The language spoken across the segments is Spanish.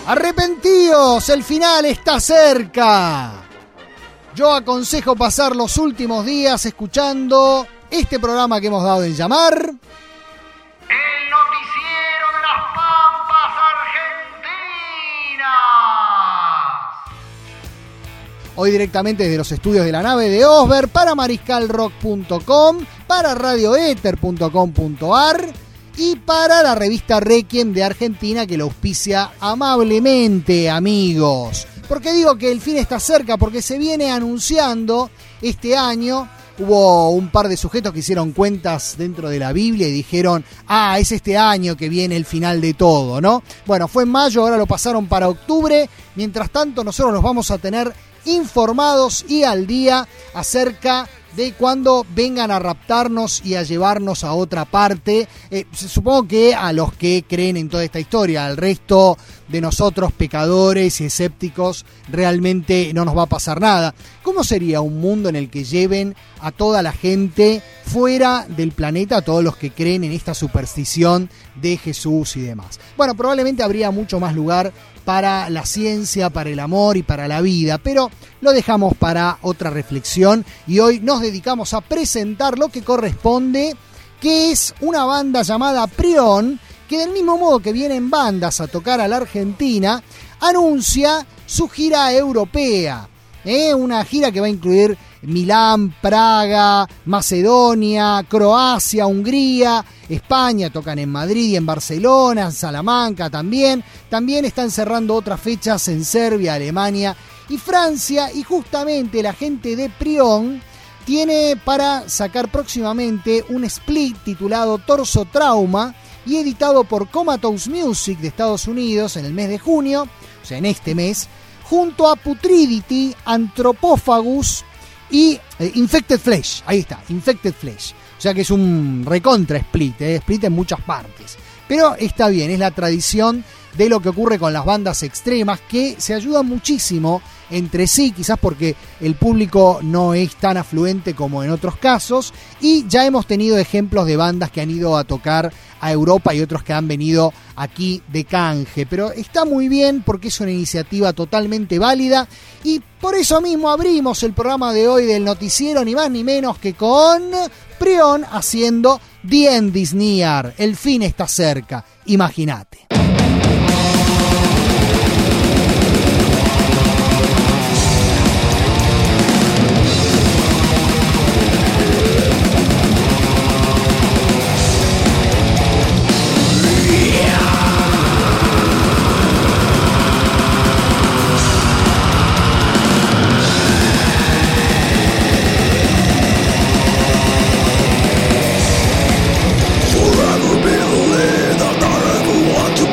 Arrepentíos, el final está cerca. Yo aconsejo pasar los últimos días escuchando este programa que hemos dado en llamar El Noticiero de las Pampas Argentinas. hoy directamente desde los estudios de la nave de Osber para mariscalrock.com, para radioether.com.ar y para la revista Requiem de Argentina, que lo auspicia amablemente, amigos. ¿Por qué digo que el fin está cerca? Porque se viene anunciando este año. Hubo un par de sujetos que hicieron cuentas dentro de la Biblia y dijeron, es este año que viene el final de todo, ¿no? Bueno, fue en mayo, ahora lo pasaron para octubre. Mientras tanto, nosotros los vamos a tener informados y al día acerca de cuando vengan a raptarnos y a llevarnos a otra parte. Supongo que a los que creen en toda esta historia, al resto de nosotros pecadores y escépticos, realmente no nos va a pasar nada. ¿Cómo sería un mundo en el que lleven a toda la gente fuera del planeta, a todos los que creen en esta superstición de Jesús y demás? Bueno, probablemente habría mucho más lugar para la ciencia, para el amor y para la vida, pero lo dejamos para otra reflexión y hoy nos dedicamos a presentar lo que corresponde, que es una banda llamada Prión, que del mismo modo que vienen bandas a tocar a la Argentina, anuncia su gira europea, una gira que va a incluir Milán, Praga, Macedonia, Croacia, Hungría, España, tocan en Madrid y en Barcelona, en Salamanca también están cerrando otras fechas en Serbia, Alemania y Francia, y justamente la gente de Prión tiene para sacar próximamente un split titulado Torso Trauma y editado por Comatose Music de Estados Unidos en el mes de junio, o sea en este mes, junto a Putridity, Anthropophagus y Infected Flesh. Ahí está, Infected Flesh. O sea que es un recontra split, split en muchas partes. Pero está bien, es la tradición de lo que ocurre con las bandas extremas, que se ayudan muchísimo entre sí, quizás porque el público no es tan afluente como en otros casos, y ya hemos tenido ejemplos de bandas que han ido a tocar a Europa y otros que han venido aquí de canje, pero está muy bien porque es una iniciativa totalmente válida y por eso mismo abrimos el programa de hoy del noticiero ni más ni menos que con Prión haciendo The End is Near, el fin está cerca, imagínate. To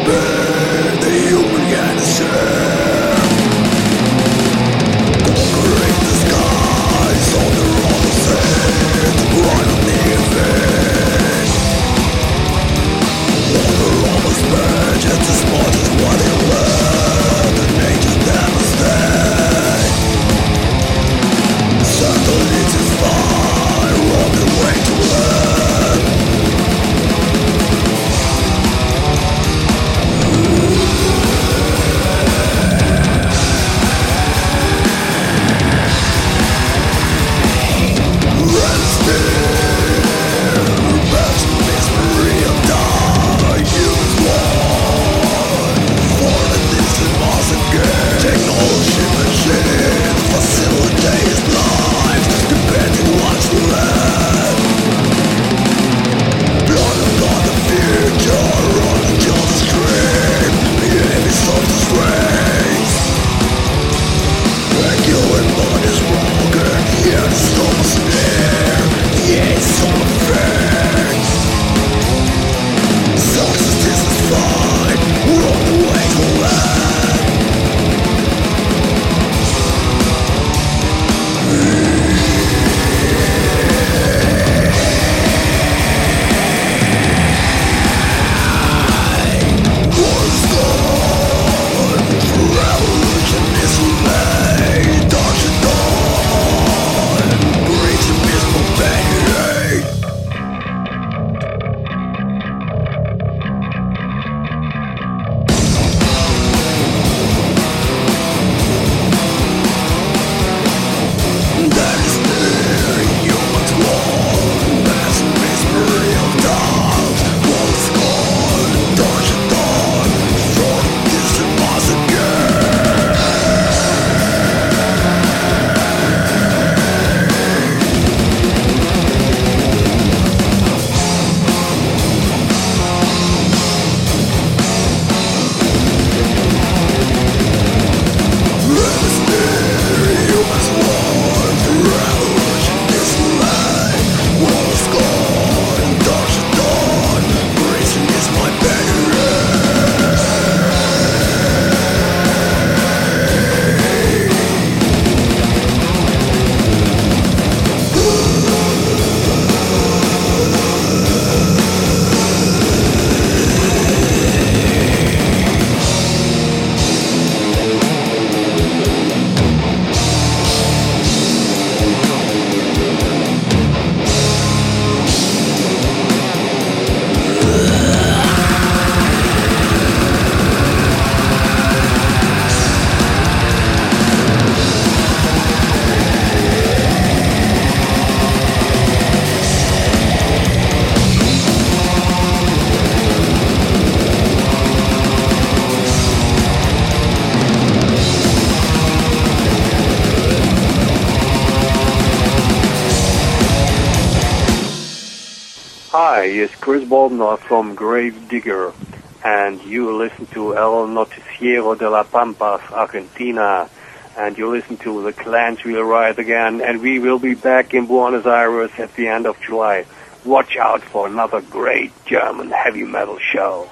is Chris Baldner from Grave Digger, and you listen to El Noticiero de la Pampas, Argentina, and you listen to The Clans Will Rise Again, and we will be back in Buenos Aires at the end of July. Watch out for another great German heavy metal show.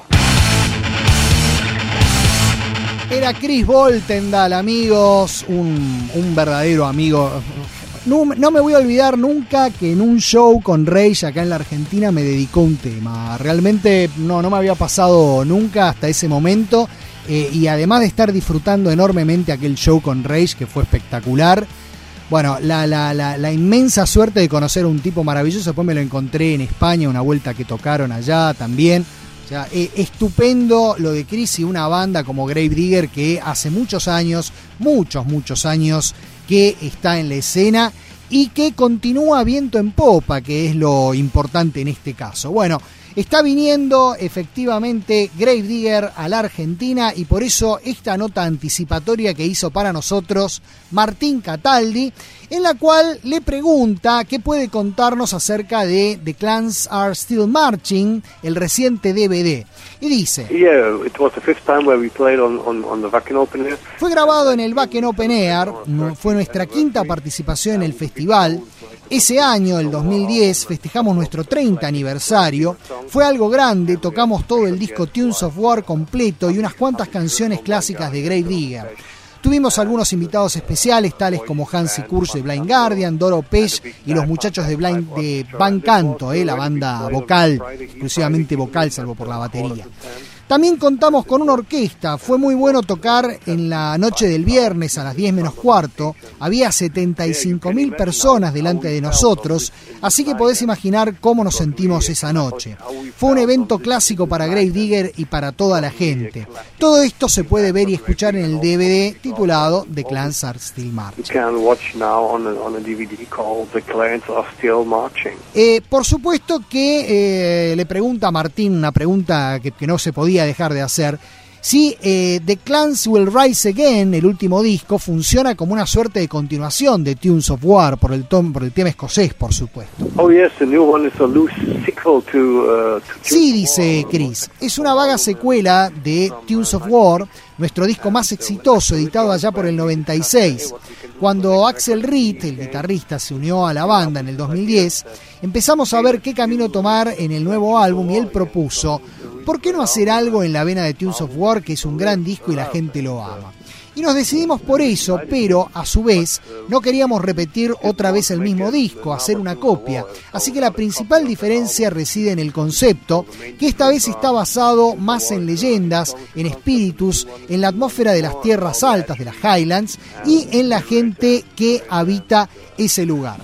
Era Chris Boltendal, amigos, un verdadero amigo. No me voy a olvidar nunca que en un show con Rage acá en la Argentina me dedicó un tema. Realmente no me había pasado nunca hasta ese momento. Y además de estar disfrutando enormemente aquel show con Rage, que fue espectacular, bueno, la inmensa suerte de conocer a un tipo maravilloso. Después me lo encontré en España, una vuelta que tocaron allá también. O sea, estupendo lo de Chris y una banda como Grave Digger que hace muchos años que está en la escena y que continúa viento en popa, que es lo importante en este caso. Bueno, está viniendo efectivamente Grave Digger a la Argentina y por eso esta nota anticipatoria que hizo para nosotros Martín Cataldi, en la cual le pregunta qué puede contarnos acerca de The Clans Are Still Marching, el reciente DVD. Y dice: It was the fifth time where we played on the Wacken Open Air. Fue grabado en el Wacken Open Air, fue nuestra quinta participación en el festival. Ese año, el 2010, festejamos nuestro 30 aniversario. Fue algo grande, tocamos todo el disco Tunes of War completo y unas cuantas canciones clásicas de Grave Digger. Tuvimos algunos invitados especiales, tales como Hansi Kursch de Blind Guardian, Doro Pesch y los muchachos de Van Canto, la banda vocal, exclusivamente vocal, salvo por la batería. También contamos con una orquesta. Fue muy bueno tocar en la noche del viernes a las 10 menos cuarto. Había 75.000 personas delante de nosotros, así que podés imaginar cómo nos sentimos esa noche. Fue un evento clásico para Grave Digger y para toda la gente. Todo esto se puede ver y escuchar en el DVD titulado The Clans Are Still Marching. Por supuesto que le pregunta a Martín una pregunta que no se podía dejar de hacer: si The Clans Will Rise Again, el último disco, funciona como una suerte de continuación de Tunes of War, por el tema escocés, por supuesto. Sí, dice Chris, es una vaga secuela de Tunes of War, nuestro disco más exitoso, editado allá por el 96. Cuando Axel Reed, el guitarrista, se unió a la banda en el 2010, empezamos a ver qué camino tomar en el nuevo álbum y él propuso: ¿por qué no hacer algo en la vena de Tunes of War, que es un gran disco y la gente lo ama? Y nos decidimos por eso, pero a su vez no queríamos repetir otra vez el mismo disco, hacer una copia. Así que la principal diferencia reside en el concepto, que esta vez está basado más en leyendas, en espíritus, en la atmósfera de las tierras altas, de las Highlands, y en la gente que habita ese lugar.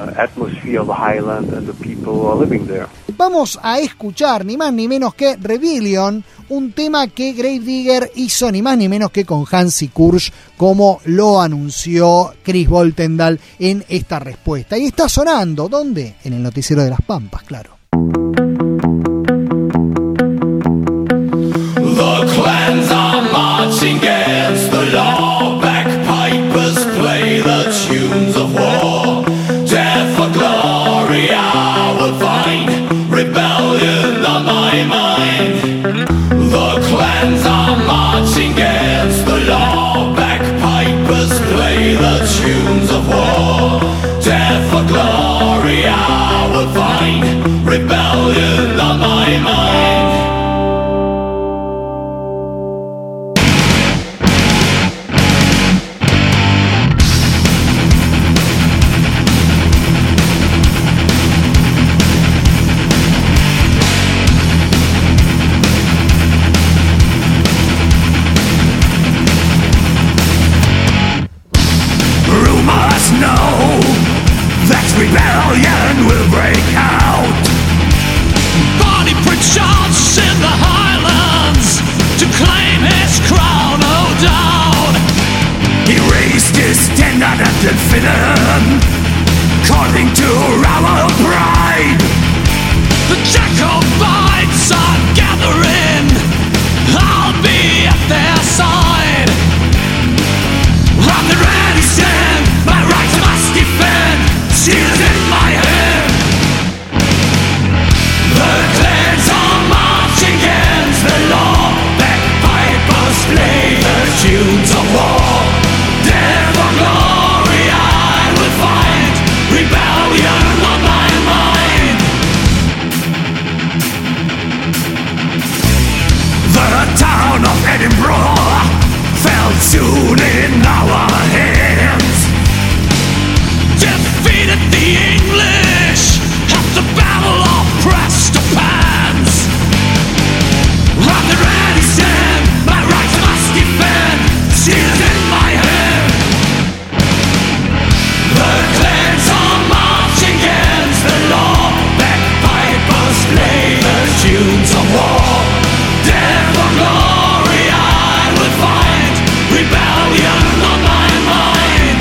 Vamos a escuchar ni más ni menos que Rebellion, un tema que Grave Digger hizo ni más ni menos que con Hansi Kursch, como lo anunció Chris Boltendal en esta respuesta. Y está sonando, ¿dónde? En el Noticiero de las Pampas, claro. The clans are marching against the law. Bagpipers play the tunes of war. Death for glory I will find. Rebellion on my mind. The clans are marching against the law. Bagpipers play the tunes of war. Death for glory I will find. Rebellion on my mind. Rebellion will break out. Bonnie Prince Charles in the Highlands to claim his crown, oh down. He raised his standard at the Finland, calling to our pride. The Jacobites are gathering, I'll be at their side. I'm the ready stand, my rights I must defend. Shield in my hand. soon in our hands. Defeated the English at the Battle of Prestonpans. I'm the ready stand, my rights must defend. Shield in my hand. The clans are marching against the law. Bagpipers play the tunes of war. Death for glory I will find. Rebellion on my mind.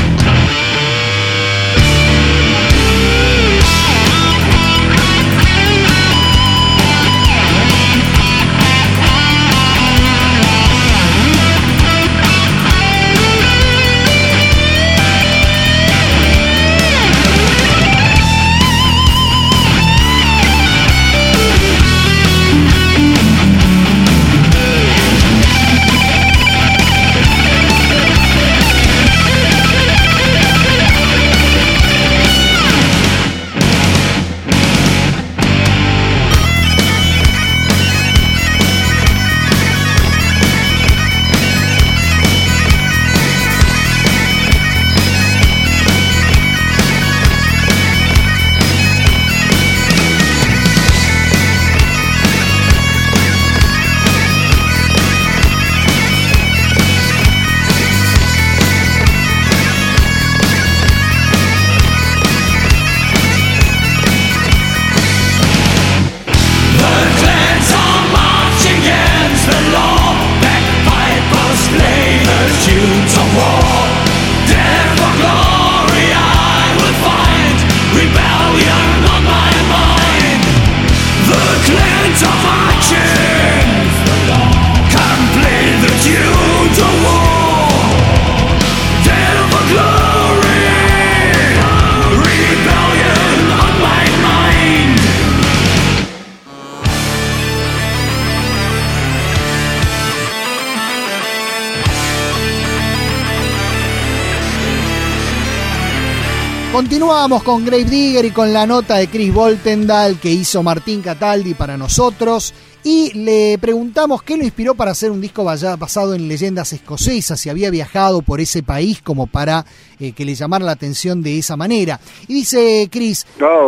Continuamos con Gravedigger y con la nota de Chris Boltendal que hizo Martín Cataldi para nosotros. Y le preguntamos qué lo inspiró para hacer un disco basado en leyendas escocesas, si había viajado por ese país como para que le llamara la atención de esa manera. Y dice Chris: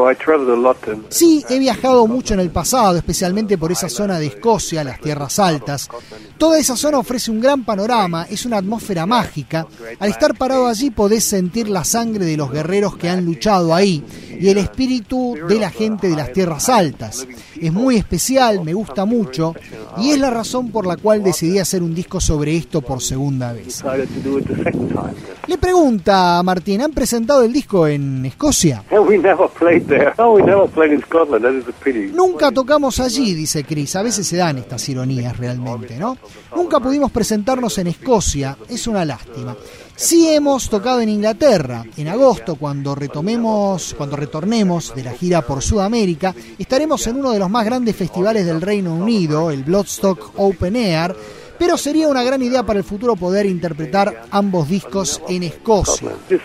sí, he viajado mucho en el pasado, especialmente por esa zona de Escocia, las tierras altas. Toda esa zona ofrece un gran panorama, es una atmósfera mágica. Al estar parado allí podés sentir la sangre de los guerreros que han luchado ahí y el espíritu de la gente de las tierras altas. Es muy especial, me gusta mucho, y es la razón por la cual decidí hacer un disco sobre esto por segunda vez. Le pregunta a Martín: ¿han presentado el disco en Escocia? Nunca tocamos allí, dice Chris. A veces se dan estas ironías realmente, ¿no? Nunca pudimos presentarnos en Escocia, es una lástima. Sí hemos tocado en Inglaterra. En agosto, cuando retornemos de la gira por Sudamérica, estaremos en uno de los más grandes festivales del Reino Unido, el Bloodstock Open Air, pero sería una gran idea para el futuro poder interpretar ambos discos en Escocia.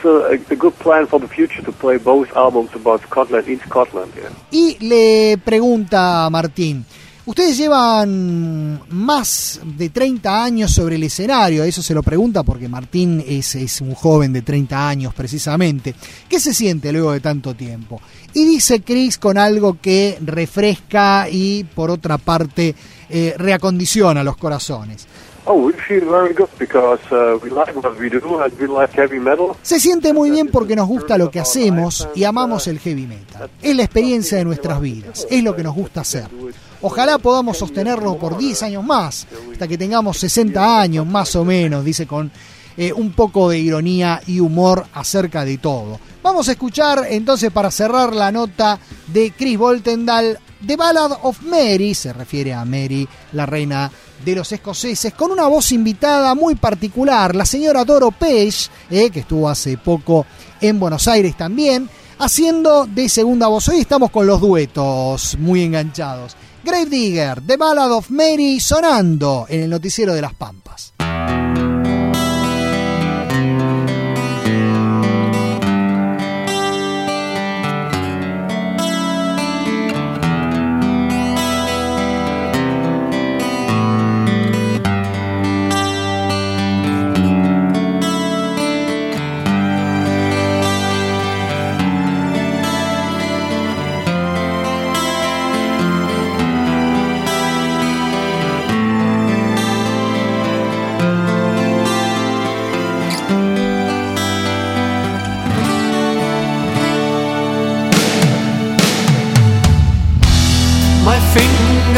Y le pregunta a Martín: ustedes llevan más de 30 años sobre el escenario. Eso se lo pregunta porque Martín es un joven de 30 años precisamente. ¿Qué se siente luego de tanto tiempo? Y dice Chris con algo que refresca y por otra parte reacondiciona los corazones. Se siente muy bien porque nos gusta lo que hacemos y amamos el heavy metal. Es la experiencia de nuestras vidas, es lo que nos gusta hacer. Ojalá podamos sostenerlo por 10 años más, hasta que tengamos 60 años más o menos, dice con un poco de ironía y humor acerca de todo. Vamos a escuchar entonces, para cerrar la nota de Chris Boltendal, The Ballad of Mary, se refiere a Mary, la reina de los escoceses, con una voz invitada muy particular, la señora Doro Pesch, que estuvo hace poco en Buenos Aires también, haciendo de segunda voz. Hoy estamos con los duetos muy enganchados. Gravedigger, The Ballad of Mary, sonando en el noticiero de las Pampas.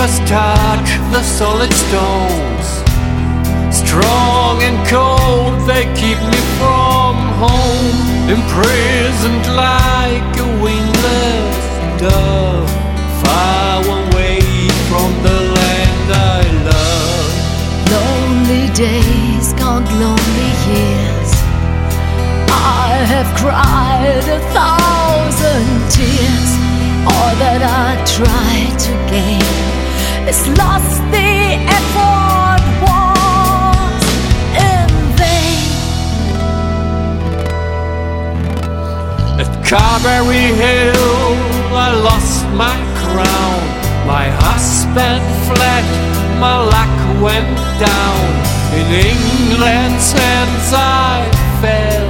must touch the solid stones. Strong and cold, they keep me from home, imprisoned like a wingless dove, far away from the land I love. Lonely days, count lonely years. I have cried 1,000 tears. All that I tried to gain is lost. The effort was in vain. At Carberry Hill I lost my crown. My husband fled, my luck went down. In England's hands I fell.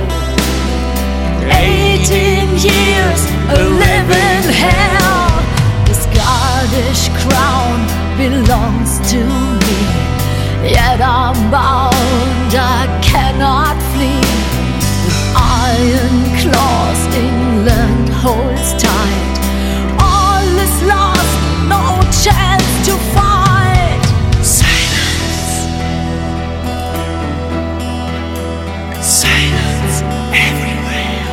18 years, a living hell. The Scottish crown belongs to me, yet I'm bound, I cannot flee. With iron claws England holds tight. All is lost, no chance to fight. Silence. Silence everywhere.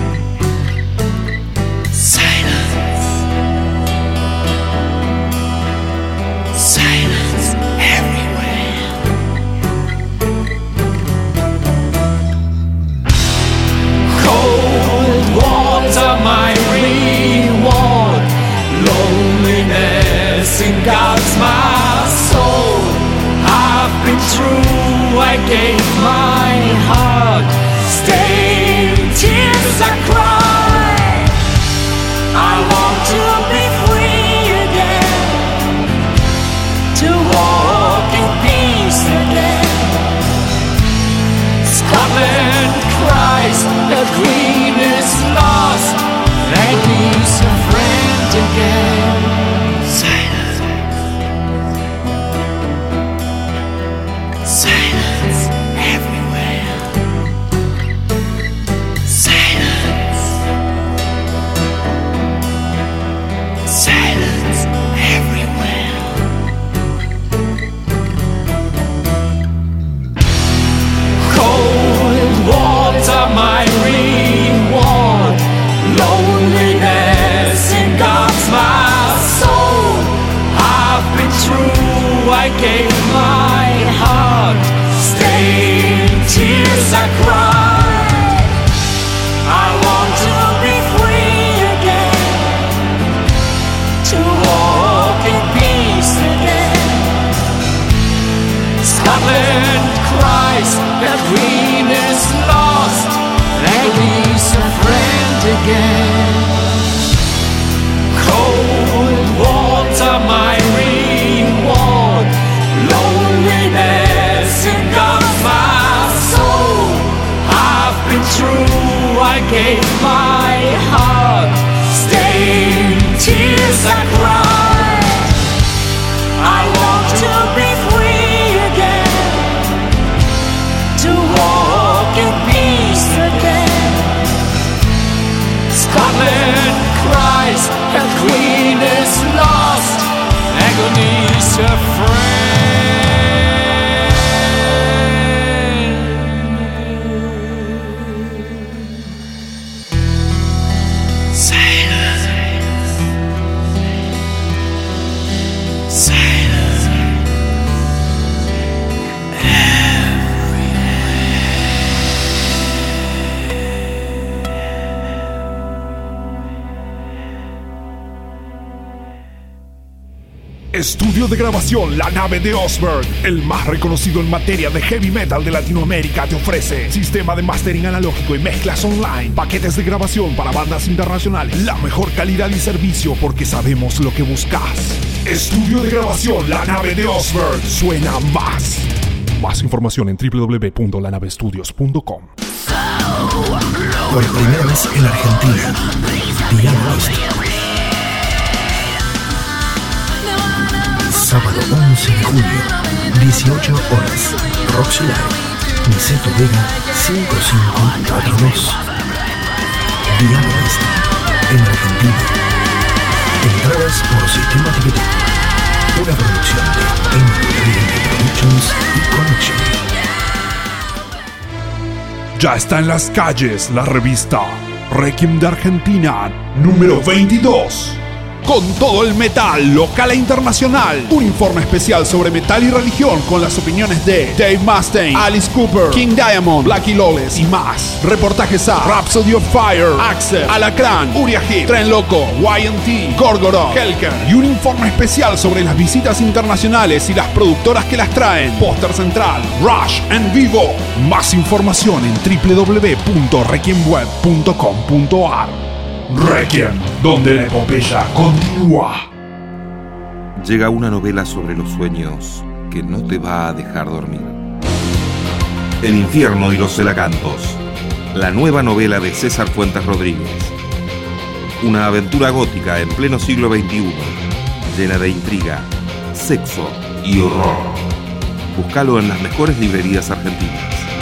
Silence. Silence everywhere. Cold water, my reward. Loneliness engulfs my soul. I've been through, I gave my heart. Stay in tears, I cry. I want to be free again, to walk in peace again. Scotland cries, the Queen is lost. They lose a friend again. Silence. Silence everywhere. Silence. Silence everywhere. Cold water, my reward. Loneliness engulfs my soul. I've been through, I gave my heart. Stay in tears, I cry. I want to be free again, to walk in peace again. Scotland cries, the Queen is lost. They lose a friend again. Cold water, my reward. Loneliness engulfs my soul. I've been through, I gave my heart. Stay in tears, I cry. I want to be free again, to walk in peace again. Scotland cries, the Queen is lost. Agony's a friend. Silence. Silence. Estudio de grabación La Nave de Osberg, el más reconocido en materia de heavy metal de Latinoamérica, te ofrece sistema de mastering analógico y mezclas online, paquetes de grabación para bandas internacionales, la mejor calidad y servicio porque sabemos lo que buscas. Estudio de grabación La Nave de Osberg, suena más. Más información en www.lanavestudios.com. Por primera vez en Argentina, Diablos. Sábado 11 de julio, 18 horas, Roxy Live, Niceto Vega 5542. Diablos en Argentina. Entradas por Sistema Ticketing. Una producción de Entertainment Productions y Connection. Ya está en las calles la revista Requiem de Argentina, número 22. Con todo el metal, local e internacional. Un informe especial sobre metal y religión con las opiniones de Dave Mustaine, Alice Cooper, King Diamond, Blackie Lawless y más. Reportajes a Rhapsody of Fire, Axel, Alacrán, Uriah Heep, Tren Loco, YNT, Gorgoroth, Helker. Y un informe especial sobre las visitas internacionales y las productoras que las traen. Póster central, Rush en vivo. Más información en www.requiemweb.com.ar. Requiem, donde la epopeya continúa. Llega una novela sobre los sueños que no te va a dejar dormir. El infierno y los celacantos. La nueva novela de César Fuentes Rodríguez. Una aventura gótica en pleno siglo XXI, llena de intriga, sexo y horror. Búscalo en las mejores librerías argentinas.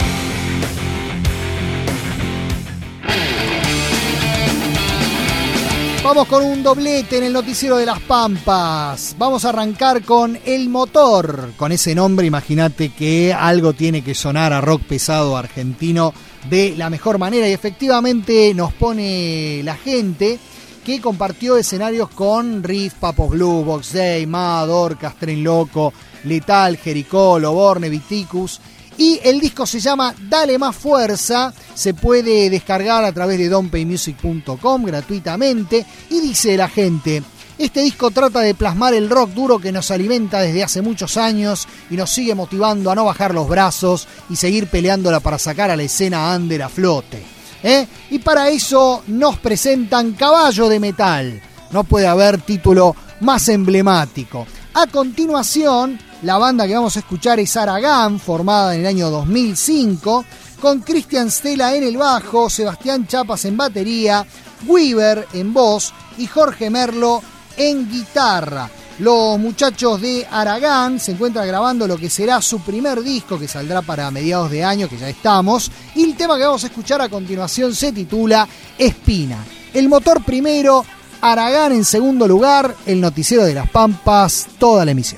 Vamos con un doblete en el noticiero de las Pampas. Vamos a arrancar con El Motor. Con ese nombre, imagínate que algo tiene que sonar a rock pesado argentino de la mejor manera. Y efectivamente nos pone la gente que compartió escenarios con Riff, Papos Blue, Box Day, Mad, Orcas, Tren Loco, Letal, Jericó, Loborne, Viticus. Y el disco se llama Dale Más Fuerza, se puede descargar a través de donpaymusic.com gratuitamente. Y dice la gente, este disco trata de plasmar el rock duro que nos alimenta desde hace muchos años y nos sigue motivando a no bajar los brazos y seguir peleándola para sacar a la escena under a flote. Y para eso nos presentan Caballo de Metal. No puede haber título más emblemático. A continuación, la banda que vamos a escuchar es Aragán, formada en el año 2005, con Cristian Stella en el bajo, Sebastián Chapas en batería, Weaver en voz y Jorge Merlo en guitarra. Los muchachos de Aragán se encuentran grabando lo que será su primer disco, que saldrá para mediados de año, que ya estamos, y el tema que vamos a escuchar a continuación se titula Espina. El Motor primero, Aragán en segundo lugar, el noticiero de las Pampas, toda la emisión.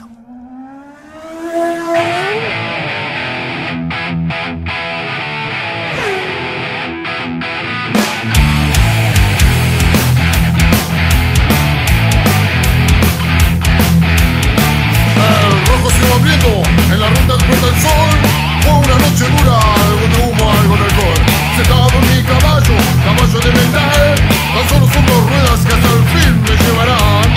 En la ruta explota el sol. Fue una noche dura, algo de humo, algo de alcohol. Sentado en mi caballo, caballo de metal. Tan solo son dos ruedas que hasta el fin me llevarán.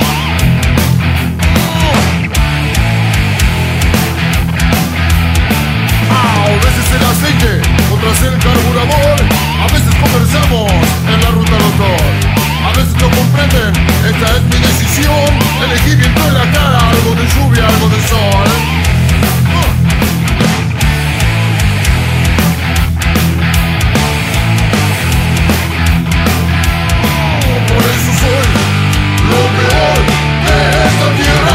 A veces el aceite, otras el carburador. A veces conversamos en la ruta doctor. A veces no comprenden, esta es mi decisión. Elegí viento en la cara, algo de lluvia, algo de sol. Por eso soy lo peor de esta tierra.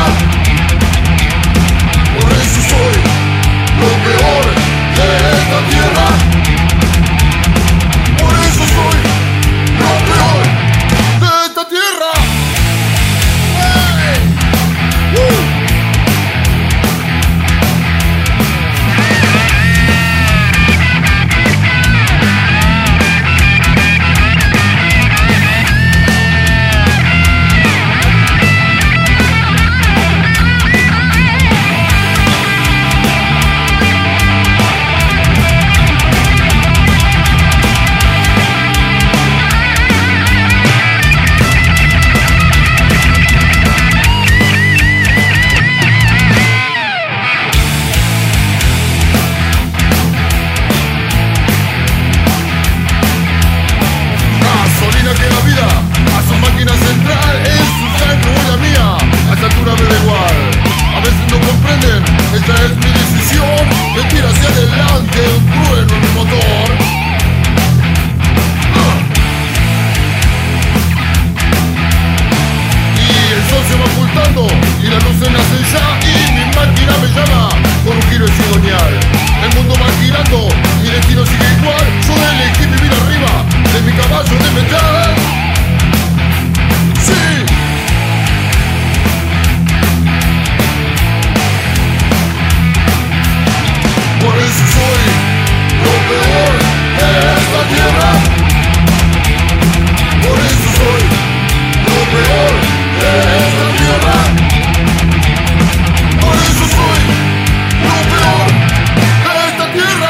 Por eso soy lo peor de esta tierra. Por eso soy lo peor de esta tierra. Hey. eso soy lo peor de esta tierra. Por eso soy lo peor de esta tierra. Por eso soy lo peor de esta tierra.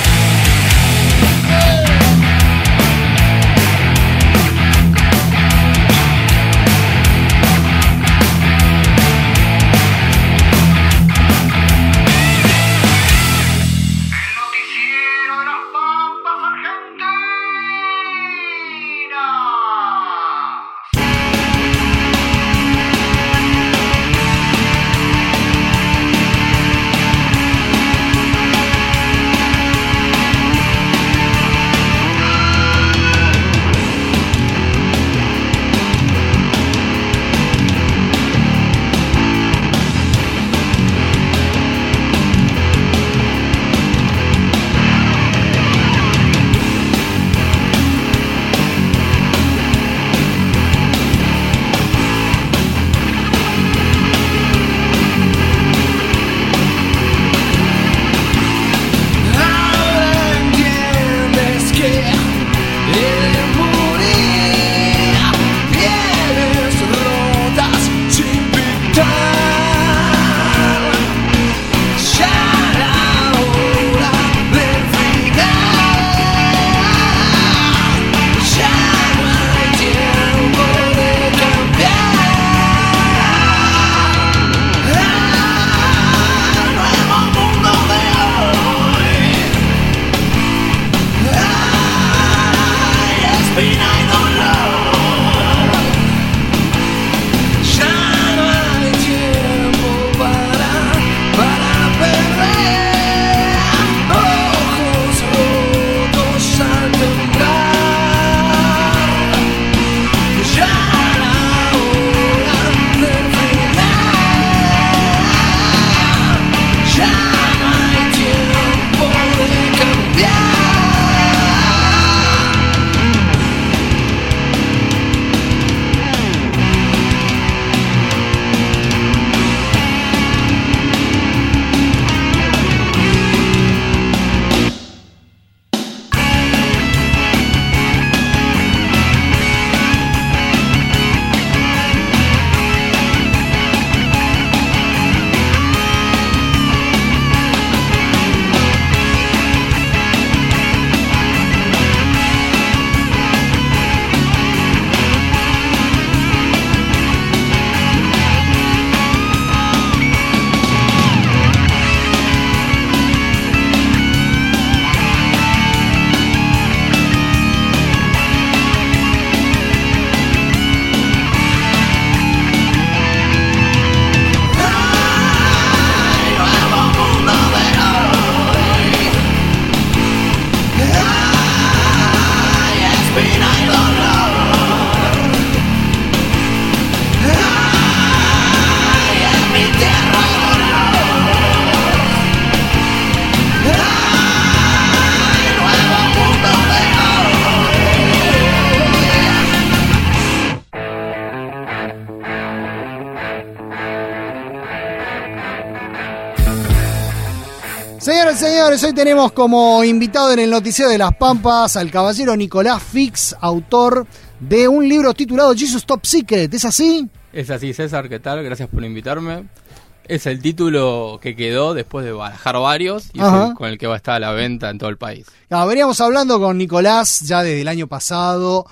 Señoras y señores, hoy tenemos como invitado en el noticiero de Las Pampas al caballero Nicolás Fix, autor de un libro titulado Jesus Top Secret. ¿Es así? Es así, César, ¿qué tal? Gracias por invitarme. Es el título que quedó después de barajar varios y es el con el que va a estar a la venta en todo el país. Veníamos hablando con Nicolás ya desde el año pasado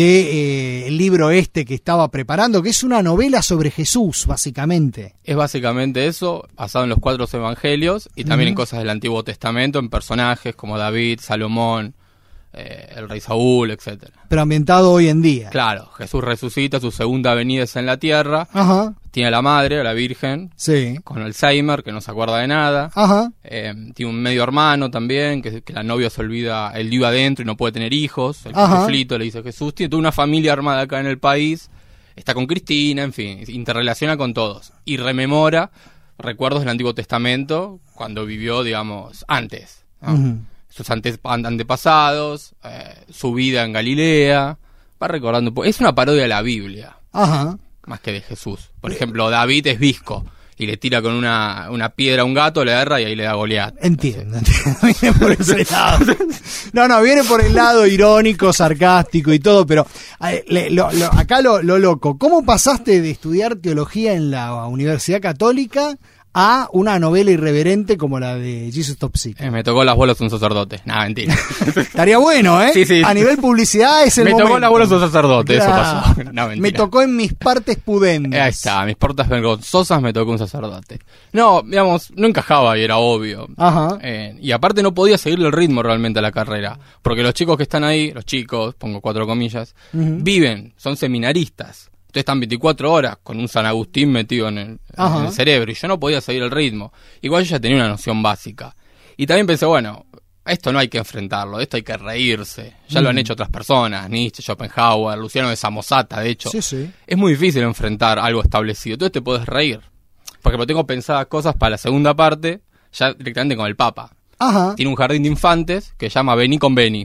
de el libro este que estaba preparando, que es una novela sobre Jesús, básicamente. Es básicamente eso, basado en los 4 evangelios y también en cosas del Antiguo Testamento, en personajes como David, Salomón, el rey Saúl, etcétera. Pero ambientado hoy en día. Claro, Jesús resucita, su segunda venida es en la tierra. Tiene a la madre, a la Virgen, con Alzheimer, que no se acuerda de nada. Tiene un medio hermano también, que la novia se olvida, él vive adentro y no puede tener hijos. El conflicto le dice Jesús. Tiene toda una familia armada acá en el país. Está con Cristina, en fin, interrelaciona con todos. Y rememora recuerdos del Antiguo Testamento cuando vivió, digamos, antes, ¿no? Sus antepasados, su vida en Galilea. Va recordando un poco. Es una parodia de la Biblia. Más que de Jesús. Por ejemplo, David es visco y le tira con una piedra a un gato, le agarra y ahí le da Goliat. Entiendo. Viene por ese lado. No, viene por el lado irónico, sarcástico y todo, pero acá lo loco. ¿Cómo pasaste de estudiar teología en la Universidad Católica a una novela irreverente como la de Jesus Top Secret? Me tocó las bolas un sacerdote. Nada, mentira. Estaría bueno, ¿eh? Sí. A nivel publicidad es el momento. Me tocó las bolas un sacerdote, claro. Eso pasó. No, mentira. Me tocó en mis partes pudendas. Ahí está, mis partes vergonzosas me tocó un sacerdote. No, digamos, no encajaba y era obvio. Ajá. Y aparte no podía seguirle el ritmo realmente a la carrera. Porque los chicos que están ahí, los chicos, pongo 4 comillas, viven, son seminaristas. Ustedes están 24 horas con un San Agustín metido en el cerebro y yo no podía seguir el ritmo. Igual yo ya tenía una noción básica. Y también pensé, bueno, esto no hay que enfrentarlo, esto hay que reírse. Ya lo han hecho otras personas, Nietzsche, Schopenhauer, Luciano de Samosata, de hecho. Sí. Es muy difícil enfrentar algo establecido, entonces te podés reír. Porque tengo pensadas cosas para la segunda parte, ya directamente con el Papa. Ajá. Tiene un jardín de infantes que se llama Beni con Beni.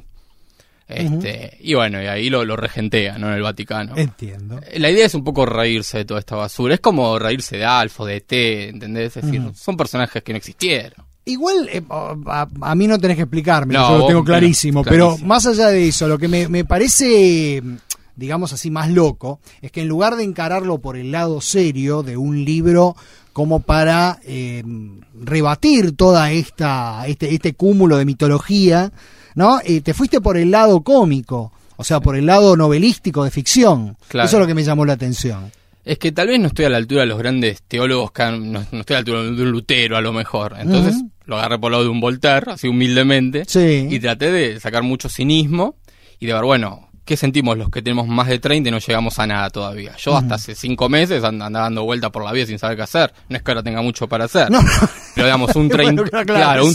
Y bueno, y ahí lo regentea, ¿no? En el Vaticano. Entiendo. La idea es un poco reírse de toda esta basura. Es como reírse de Alf o de T, ¿entendés? Es decir, son personajes que no existieron. Igual, a mí no tenés que explicarme, no, yo lo tengo clarísimo. Clarísimo. Pero más allá de eso, lo que me parece, digamos así, más loco, es que en lugar de encararlo por el lado serio de un libro como para rebatir toda este cúmulo de mitología, ¿no? Te fuiste por el lado cómico, o sea, por el lado novelístico de ficción. Claro. Eso es lo que me llamó la atención. Es que tal vez no estoy a la altura de los grandes teólogos, no estoy a la altura de un Lutero a lo mejor. Entonces lo agarré por el lado de un Voltaire, así humildemente, y traté de sacar mucho cinismo y de ver, bueno, ¿qué sentimos los que tenemos más de 30 y no llegamos a nada todavía? Yo hasta hace 5 meses andaba dando vuelta por la vida sin saber qué hacer. No es que ahora tenga mucho para hacer. No. Pero digamos, un 30... Claro,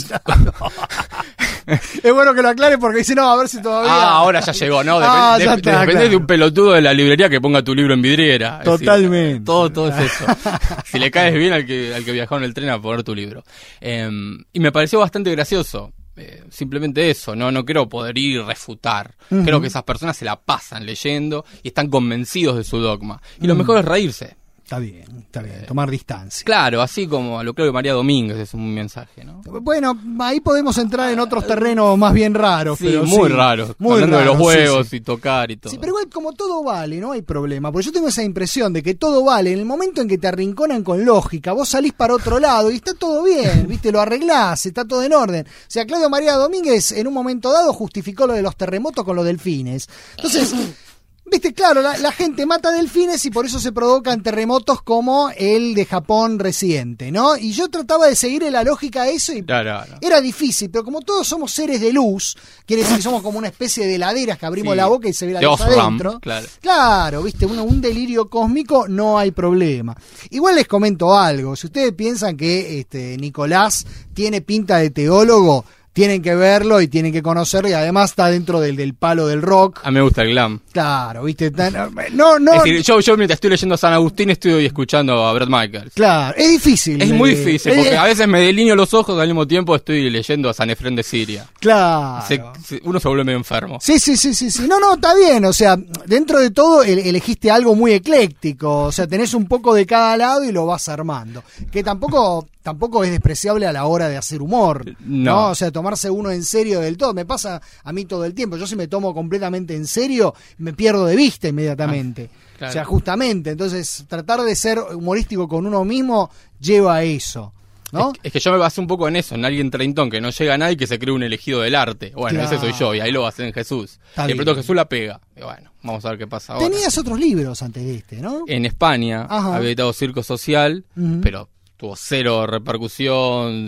es bueno que lo aclare porque dice, no, a ver si todavía... ahora ya llegó, ¿no? Depende de un pelotudo de la librería que ponga tu libro en vidriera. Totalmente. Decir, todo es eso. Si le caes bien al que viajó en el tren a poner tu libro. Y me pareció bastante gracioso. Simplemente eso, no creo poder ir y refutar. Creo que esas personas se la pasan leyendo y están convencidos de su dogma. Y lo mejor es reírse. Está bien, tomar distancia. Claro, así como a lo Claudio María Domínguez es un mensaje, ¿no? Bueno, ahí podemos entrar en otros terrenos más bien raros. Sí, pero muy raros. Hablando de los huevos y tocar y todo. Sí, pero igual como todo vale, no hay problema. Porque yo tengo esa impresión de que todo vale. En el momento en que te arrinconan con lógica, vos salís para otro lado y está todo bien, ¿viste? Lo arreglás, está todo en orden. O sea, Claudio María Domínguez en un momento dado justificó lo de los terremotos con los delfines. Entonces... Viste, claro, la gente mata delfines y por eso se provocan terremotos como el de Japón reciente, ¿no? Y yo trataba de seguir la lógica de eso y era difícil, pero como todos somos seres de luz, quiere decir que somos como una especie de heladeras que abrimos la boca y se ve la luz adentro. Claro, viste, un delirio cósmico, no hay problema. Igual les comento algo, si ustedes piensan que Nicolás tiene pinta de teólogo, tienen que verlo y tienen que conocerlo y además está dentro del palo del rock. A mí me gusta el glam. Claro, ¿viste? No. Es decir, yo mientras estoy leyendo San Agustín estoy escuchando a Bret Michaels. Claro, es difícil. Es muy difícil porque a veces me delineo los ojos y al mismo tiempo estoy leyendo a San Efrén de Siria. Claro. Uno se vuelve medio enfermo. Sí. No, está bien. O sea, dentro de todo elegiste algo muy ecléctico. O sea, tenés un poco de cada lado y lo vas armando. Que tampoco es despreciable a la hora de hacer humor. No. O sea, tomarse uno en serio del todo. Me pasa a mí todo el tiempo. Yo si me tomo completamente en serio, me pierdo de vista inmediatamente. Claro. O sea, justamente. Entonces, tratar de ser humorístico con uno mismo lleva a eso, ¿no? Es que yo me basé un poco en eso, en alguien treintón que no llega a nadie y que se cree un elegido del arte. Bueno, ese soy yo, y ahí lo basé en Jesús. Y de pronto Jesús la pega. Y bueno, vamos a ver qué pasa ahora. Tenías otros libros antes de ¿no? En España había editado Circo Social, pero tuvo 0 repercusión,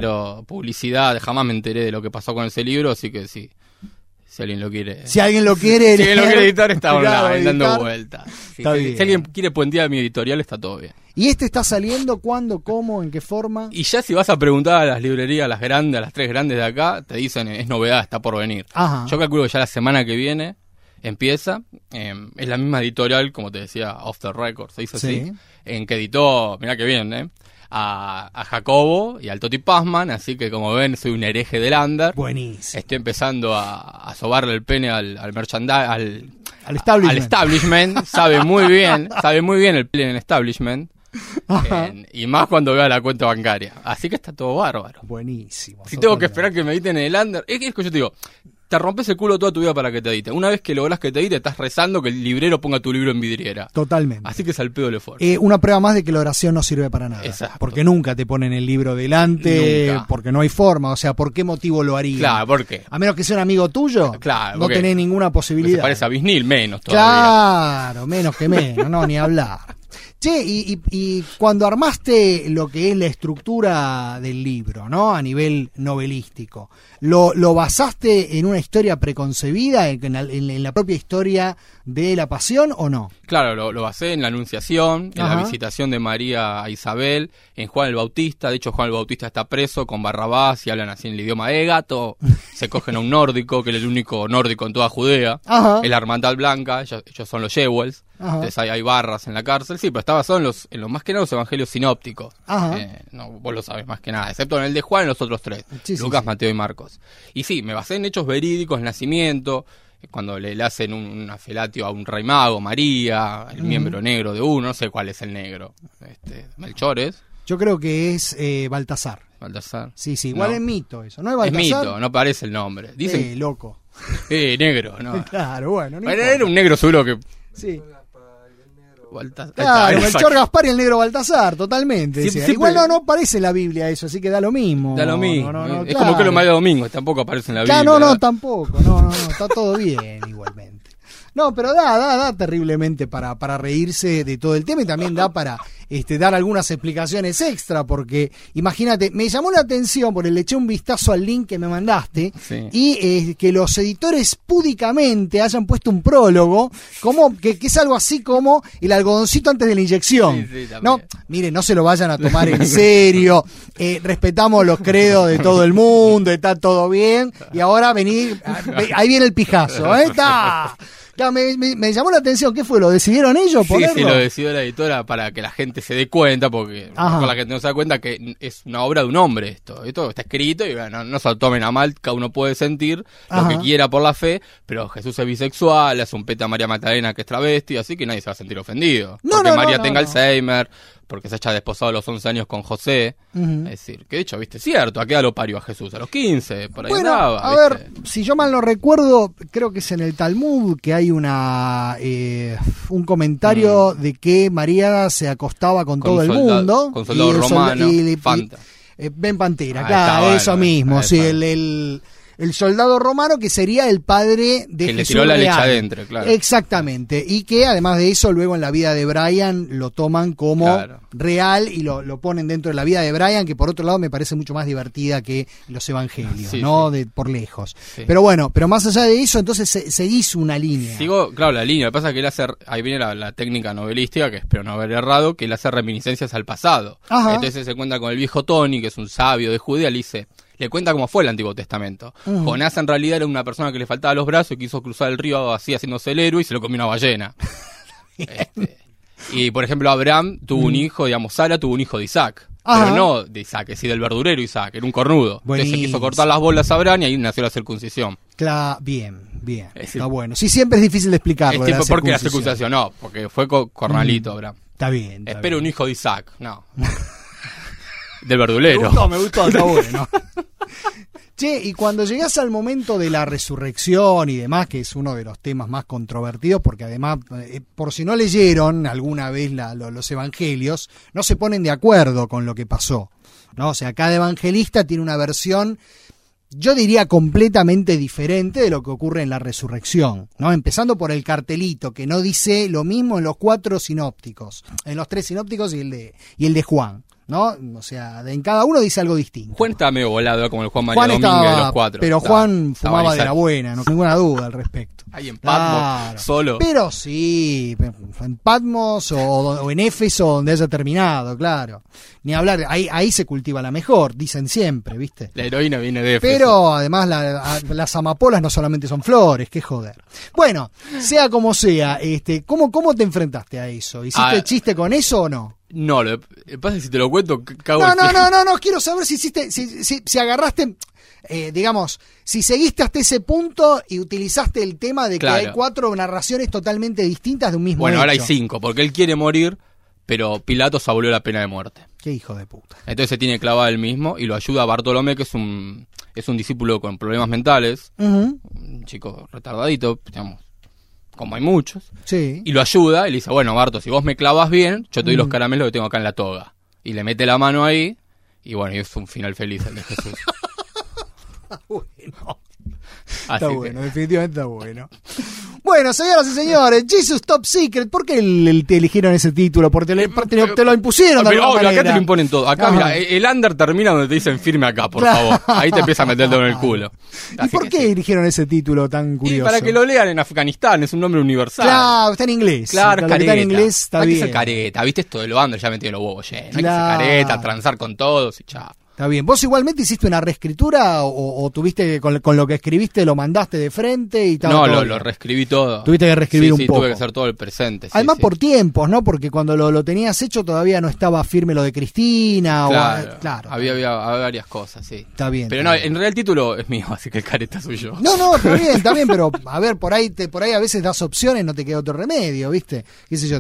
0 publicidad. Jamás me enteré de lo que pasó con ese libro, así que sí. Si alguien lo quiere. Si alguien lo quiere editar, está online, dando vueltas. Sí, si alguien quiere puentear mi editorial, está todo bien. ¿Y está saliendo? ¿Cuándo? ¿Cómo? ¿En qué forma? Y ya si vas a preguntar a las librerías, las grandes, a las 3 grandes de acá, te dicen, es novedad, está por venir. Ajá. Yo calculo que ya la semana que viene empieza. Es la misma editorial, como te decía, Off the Record, se dice así. En que editó, mirá que bien, a Jacobo y al Toti Pazman, así que como ven soy un hereje del under. Buenísimo. Estoy empezando a sobarle el pene al merchandising, al establishment. Sabe muy bien el play en el establishment. Y más cuando vea la cuenta bancaria. Así que está todo bárbaro. Buenísimo. Si tengo que esperar que me editen en el under, es que yo te digo, te rompes el culo toda tu vida para que te editen. Una vez que lográs que te edite, estás rezando que el librero ponga tu libro en vidriera. Totalmente. Así que es al pedo el esfuerzo. Una prueba más de que la oración no sirve para nada. Exacto. Porque nunca te ponen el libro delante, nunca. porque no hay forma. O sea, ¿por qué motivo lo harían? Claro, ¿por qué? A menos que sea un amigo tuyo, claro, no tenés ninguna posibilidad. Se parece a Bisnil, menos todavía. Claro, menos que menos, no, ni hablar. Che, y cuando armaste lo que es la estructura del libro, ¿no? A nivel novelístico, ¿lo basaste en una historia preconcebida, en la propia historia de la Pasión o no? Claro, lo basé en la Anunciación, en la visitación de María a Isabel, en Juan el Bautista. De hecho, Juan el Bautista está preso con Barrabás y hablan así en el idioma égato. Se cogen a un nórdico, que es el único nórdico en toda Judea. Es la Hermandad Blanca, ellos son los Jewels. Entonces hay barras en la cárcel. Sí, pero está basado en los más que nada los evangelios sinópticos. No, vos lo sabés más que nada, excepto en el de Juan y los otros tres. Lucas, Mateo y Marcos. Y sí, me basé en hechos verídicos, nacimiento, cuando le hacen un afelatio a un rey mago, María, el miembro negro de uno, no sé cuál es el negro. Melchor es. Yo creo que es Baltasar. Baltasar. Sí, igual es mito eso, ¿no es Baltasar? Es mito, no aparece el nombre. Dicen, loco. Negro, ¿no? Claro, bueno. Era un negro seguro que... Sí. Baltasar. Claro, Melchor, Gaspar y el negro Baltasar, totalmente. Siempre. Igual no aparece en la Biblia eso, así que da lo mismo. Da lo mismo. No, es claro. como que lo María Domingo, tampoco aparece en la Biblia. No, tampoco. No, está todo bien igualmente. No, pero da terriblemente para reírse de todo el tema y también da para dar algunas explicaciones extra, porque imagínate, me llamó la atención porque le eché un vistazo al link que me mandaste y que los editores púdicamente hayan puesto un prólogo como que es algo así como el algodoncito antes de la inyección. No, miren, no se lo vayan a tomar en serio, respetamos los credos de todo el mundo, está todo bien, y ahora ahí viene el pijazo, está. Me llamó la atención, ¿qué fue? ¿Lo decidieron ellos ponerlo? Sí, lo decidió la editora para que la gente se dé cuenta, porque la gente no se da cuenta que es una obra de un hombre esto está escrito y bueno, no se lo tomen a mal, cada uno puede sentir lo que quiera por la fe, pero Jesús es bisexual, hace un peta a María Magdalena que es travesti, así que nadie se va a sentir ofendido. Porque María tenga Alzheimer, porque se haya desposado a los 11 años con José. Es decir, que de hecho, viste, cierto, ¿a qué edad lo parió a Jesús? A los 15, por ahí andaba. A ver, si yo mal no recuerdo, creo que es en el Talmud que hay un comentario de que María se acostaba con todo el mundo. Con soldado romano, Fanta. Ben Pantera, claro, eso mismo. Sí, el soldado romano que sería el padre de que Jesús. Le tiró la real. leche adentro, claro. Exactamente. Y que además de eso, luego en la vida de Brian lo toman como real y lo ponen dentro de la vida de Brian, que por otro lado me parece mucho más divertida que los evangelios, ¿no? Por lejos. Sí. Pero bueno, más allá de eso, entonces seguís una línea. Sigo, claro, la línea. Lo que pasa es que él hace, ahí viene la técnica novelística, que espero no haber errado, que él hace reminiscencias al pasado. Entonces se cuenta con el viejo Tony, que es un sabio de Judea, le cuenta cómo fue el Antiguo Testamento. Jonás en realidad era una persona que le faltaba los brazos y quiso cruzar el río así haciéndose el héroe y se lo comió una ballena. Y por ejemplo Abraham tuvo un hijo, digamos, Sara tuvo un hijo de Isaac. Pero no de Isaac, sí del verdurero Isaac, era un cornudo. Entonces se quiso cortar las bolas a Abraham y ahí nació la circuncisión. Claro, bien. Está bueno. Sí, siempre es difícil de explicarlo. ¿Por qué la circuncisión? No, porque fue cornalito Abraham. Está bien. Espero un hijo de Isaac, no. Del verdulero. Me gustó, está bueno. Che, y cuando llegás al momento de la resurrección y demás, que es uno de los temas más controvertidos, porque además, por si no leyeron alguna vez los evangelios, no se ponen de acuerdo con lo que pasó, ¿no? O sea, cada evangelista tiene una versión, yo diría completamente diferente de lo que ocurre en la resurrección, ¿no? Empezando por el cartelito, que no dice lo mismo en los 4 sinópticos, en los 3 sinópticos y el de Juan, ¿no? O sea, en cada uno dice algo distinto. Juan estaba medio volado, como el Juan María Domínguez de los 4. Pero Juan fumaba de la buena, no tengo ninguna duda al respecto. Ahí en Patmos, solo. Pero sí, en Patmos o en Éfeso, donde haya terminado, claro. Ni hablar, ahí se cultiva la mejor, dicen siempre, ¿viste? La heroína viene de Éfeso. Pero además las amapolas no solamente son flores, qué joder. Bueno, sea como sea, ¿cómo te enfrentaste a eso? ¿Hiciste chiste con eso o no? No, lo que pasa es que si te lo cuento, cago No, quiero saber si agarraste, digamos, si seguiste hasta ese punto y utilizaste el tema de que hay 4 narraciones totalmente distintas de un mismo hecho. Ahora hay 5, porque él quiere morir, pero Pilatos abolió la pena de muerte. Qué hijo de puta. Entonces se tiene clavado él mismo y lo ayuda a Bartolomé, que es un discípulo con problemas mentales, un chico retardadito, digamos, como hay muchos, sí. Y lo ayuda y le dice, bueno, Barto, si vos me clavas bien, yo te doy los caramelos que tengo acá en la toga. Y le mete la mano ahí, y bueno, y es un final feliz el de Jesús. Bueno. Así Está bueno, definitivamente está bueno. Bueno, señoras y señores, Jesus Top Secret, ¿por qué te eligieron ese título? Porque te lo impusieron de alguna manera. Acá te lo imponen todo. Acá, mira, el under termina donde te dicen firme acá, por favor. Ahí te empieza a meter el dedo en el culo. ¿Y por qué eligieron ese título tan curioso? Y para que lo lean en Afganistán, es un nombre universal. Claro, está en inglés. Claro, careta. Está en inglés, está bien. Hay que ser careta, viste, esto de lo under ya me tiene los huevos llenos. Hay que ser careta, transar con todos y chao. Está bien. ¿Vos igualmente hiciste una reescritura o tuviste con lo que escribiste lo mandaste de frente y tal? No, lo reescribí todo. Tuviste que reescribir un poco. Sí, tuve que hacer todo el presente. Además por tiempos, ¿no? Porque cuando lo tenías hecho todavía no estaba firme lo de Cristina. Claro. Había varias cosas, sí. Está bien. Pero no, en realidad el título es mío, así que el careta soy yo. No, está bien, pero a ver, por ahí a veces das opciones, no te queda otro remedio, ¿viste? Qué sé yo,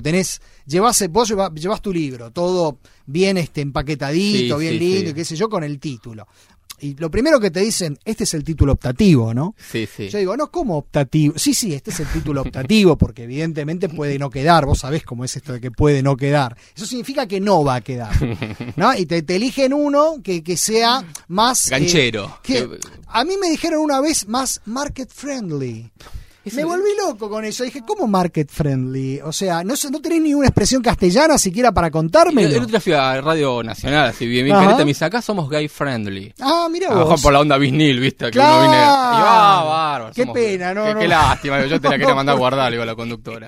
vos llevás tu libro, todo bien empaquetadito, bien lindo, y qué sé yo, con el título. Y lo primero que te dicen, este es el título optativo, ¿no? Sí. Yo digo, no, ¿cómo optativo? Sí, este es el título optativo, porque evidentemente puede no quedar. Vos sabés cómo es esto de que puede no quedar. Eso significa que no va a quedar, ¿no? Y te eligen uno que sea más... ganchero. A mí me dijeron una vez más market friendly. Me volví loco con eso. Dije, ¿cómo market friendly? O sea, ¿no tenés ni una expresión castellana siquiera para contármelo? El otro día fui a Radio Nacional, así bien careta, me dice, acá somos gay friendly. Ah, mira vos. A lo mejor por la onda Bisnil, ¿viste? Que claro. Uno viene... Y bárbaro. Qué pena, ¿no? Qué lástima, yo te la quería mandar a guardar, digo, a la conductora.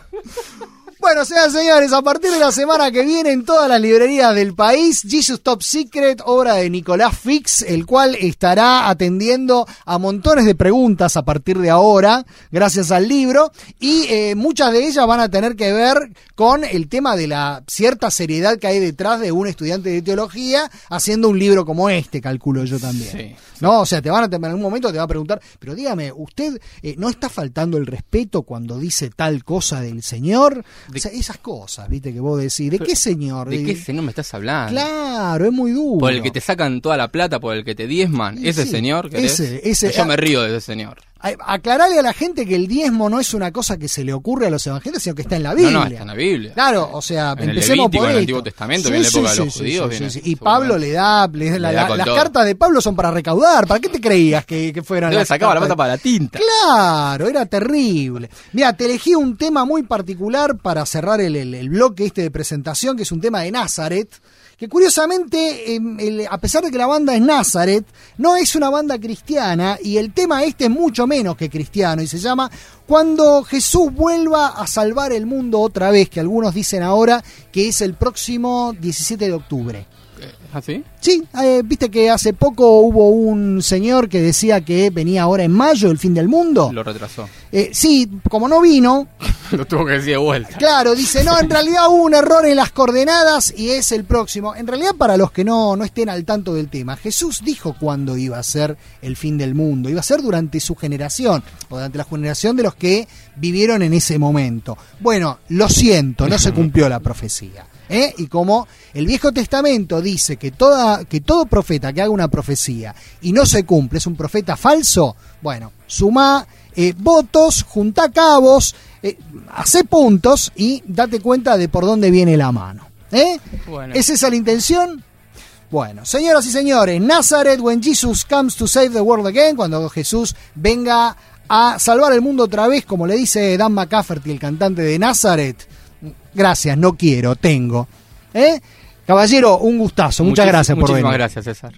Bueno, señores, a partir de la semana que viene en todas las librerías del país, Jesus Top Secret, obra de Nicolás Fix, el cual estará atendiendo a montones de preguntas a partir de ahora, gracias al libro, y muchas de ellas van a tener que ver con el tema de la cierta seriedad que hay detrás de un estudiante de teología haciendo un libro como este, calculo yo también. Sí. ¿No? O sea, en algún momento te va a preguntar, pero dígame, ¿usted no está faltando el respeto cuando dice tal cosa del Señor? O sea, esas cosas, viste, que vos decís, ¿de qué señor? ¿De qué señor me estás hablando? Claro, es muy duro. Por el que te sacan toda la plata, por el que te diezman, ese señor, ese, yo me río de ese señor. Aclararle a la gente que el diezmo no es una cosa que se le ocurre a los evangelios, sino que está en la Biblia. No, está en la Biblia. Claro, o sea, en empecemos el Levítico, por en el esto. Antiguo Testamento, en la época de los judíos. Y Pablo le da las cartas de Pablo son para recaudar. ¿Para qué te creías que fueran las sacaba la plata para la tinta. Claro, era terrible. Mira, te elegí un tema muy particular para cerrar el bloque de presentación, que es un tema de Nazaret, que curiosamente, a pesar de que la banda es Nazaret, no es una banda cristiana, y el tema es mucho menos que cristiano, y se llama Cuando Jesús vuelva a salvar el mundo otra vez, que algunos dicen ahora que es el próximo 17 de octubre. ¿Ah, sí? Sí, viste que hace poco hubo un señor que decía que venía ahora en mayo el fin del mundo. Lo retrasó. Sí, como no vino... Lo tuvo que decir de vuelta. Claro, dice, no, en realidad hubo un error en las coordenadas y es el próximo. En realidad, para los que no estén al tanto del tema, Jesús dijo cuándo iba a ser el fin del mundo. Iba a ser durante su generación, o durante la generación de los que vivieron en ese momento. Bueno, lo siento, no se cumplió la profecía. Y como el Viejo Testamento dice que todo profeta que haga una profecía y no se cumple es un profeta falso, bueno, sumá votos, juntá cabos, hacé puntos y date cuenta de por dónde viene la mano. Bueno. ¿Es esa la intención? Bueno, señoras y señores, Nazareth, when Jesus comes to save the world again, cuando Jesús venga a salvar el mundo otra vez, como le dice Dan McCafferty, el cantante de Nazareth. Gracias, no quiero, tengo. Caballero, un gustazo. Muchas gracias por venir. Muchísimas gracias, César.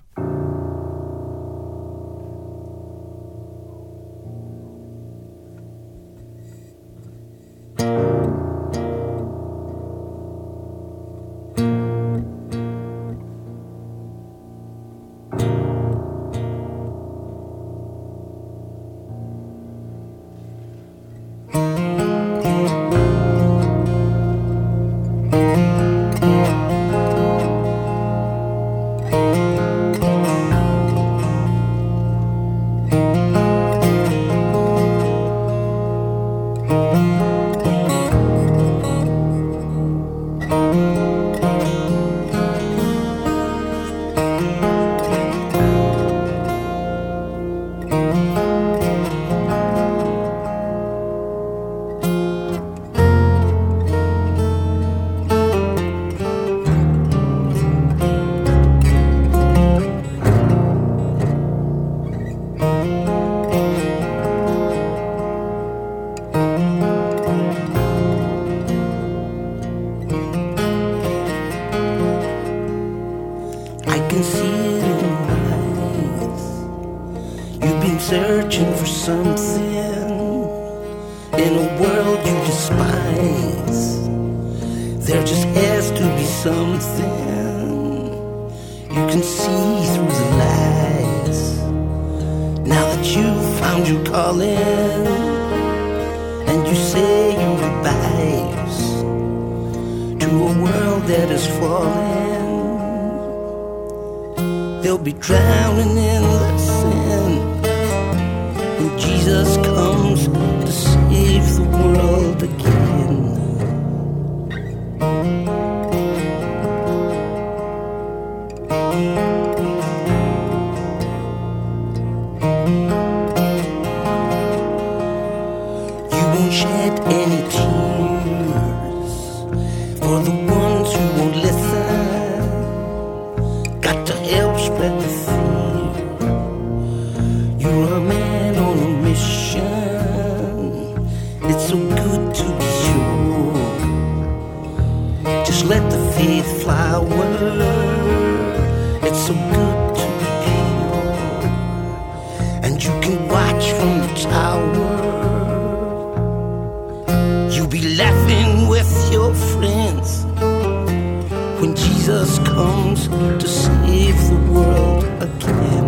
searching for something in a world you despise. There just has to be something you can see through the lies. Now that you've found your calling and you say your goodbyes to a world that is falling, they'll be drowning in the sin when Jesus comes to save the world again. You won't shed any tears for the ones who won't listen. Got to help spread the fear. You're a man on a mission. It's so good to be sure. Just let the faith flower. It's so good to be pure. And you can watch from the tower. You'll be laughing with your friends when Jesus comes to save the world again.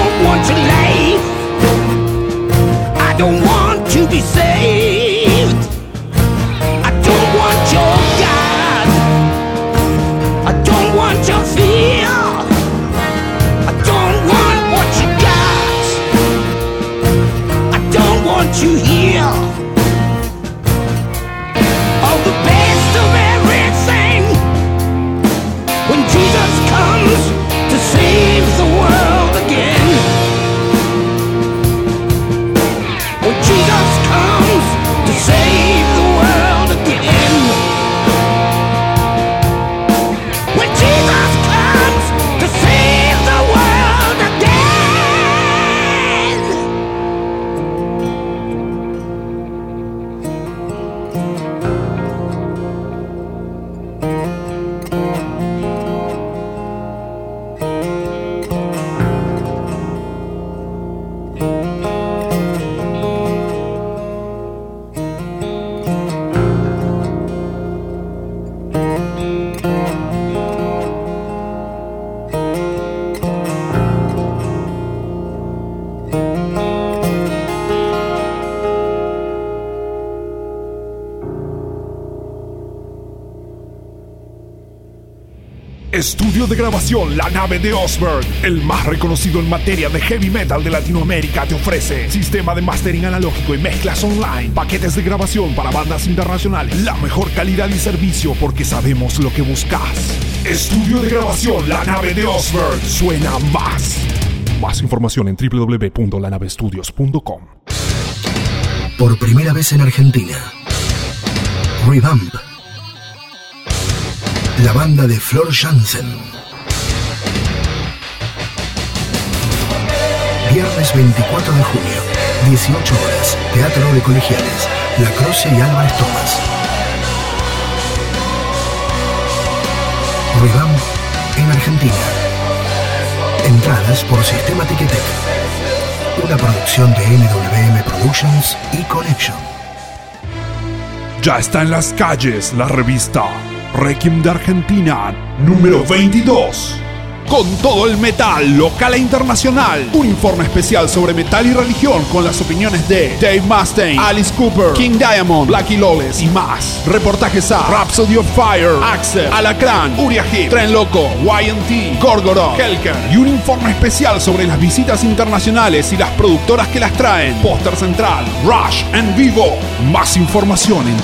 I don't want to be saved. Estudio de grabación La Nave de Osberg, el más reconocido en materia de heavy metal de Latinoamérica, te ofrece sistema de mastering analógico y mezclas online, paquetes de grabación para bandas internacionales, la mejor calidad y servicio porque sabemos lo que buscas. Estudio de grabación La Nave de Osberg, suena más. Más información en www.lanavestudios.com. Por primera vez en Argentina, Revamp, la banda de Flor Jansen. Viernes 24 de junio, 18 horas, Teatro de Colegiales, La Croce y Álvarez Tomás. Revamp en Argentina. Entradas por Sistema Ticketek. Una producción de NWM Productions y Connection. Ya está en las calles la revista Requiem de Argentina, número 22. Con todo el metal, local e internacional. Un informe especial sobre metal y religión con las opiniones de Dave Mustaine, Alice Cooper, King Diamond, Blackie Lawless y más. Reportajes a Rhapsody of Fire, Axel, Alacrán, Uriah Heep, Tren Loco, YNT, Gorgoroth, Helker. Y un informe especial sobre las visitas internacionales y las productoras que las traen. Póster central, Rush en vivo. Más información en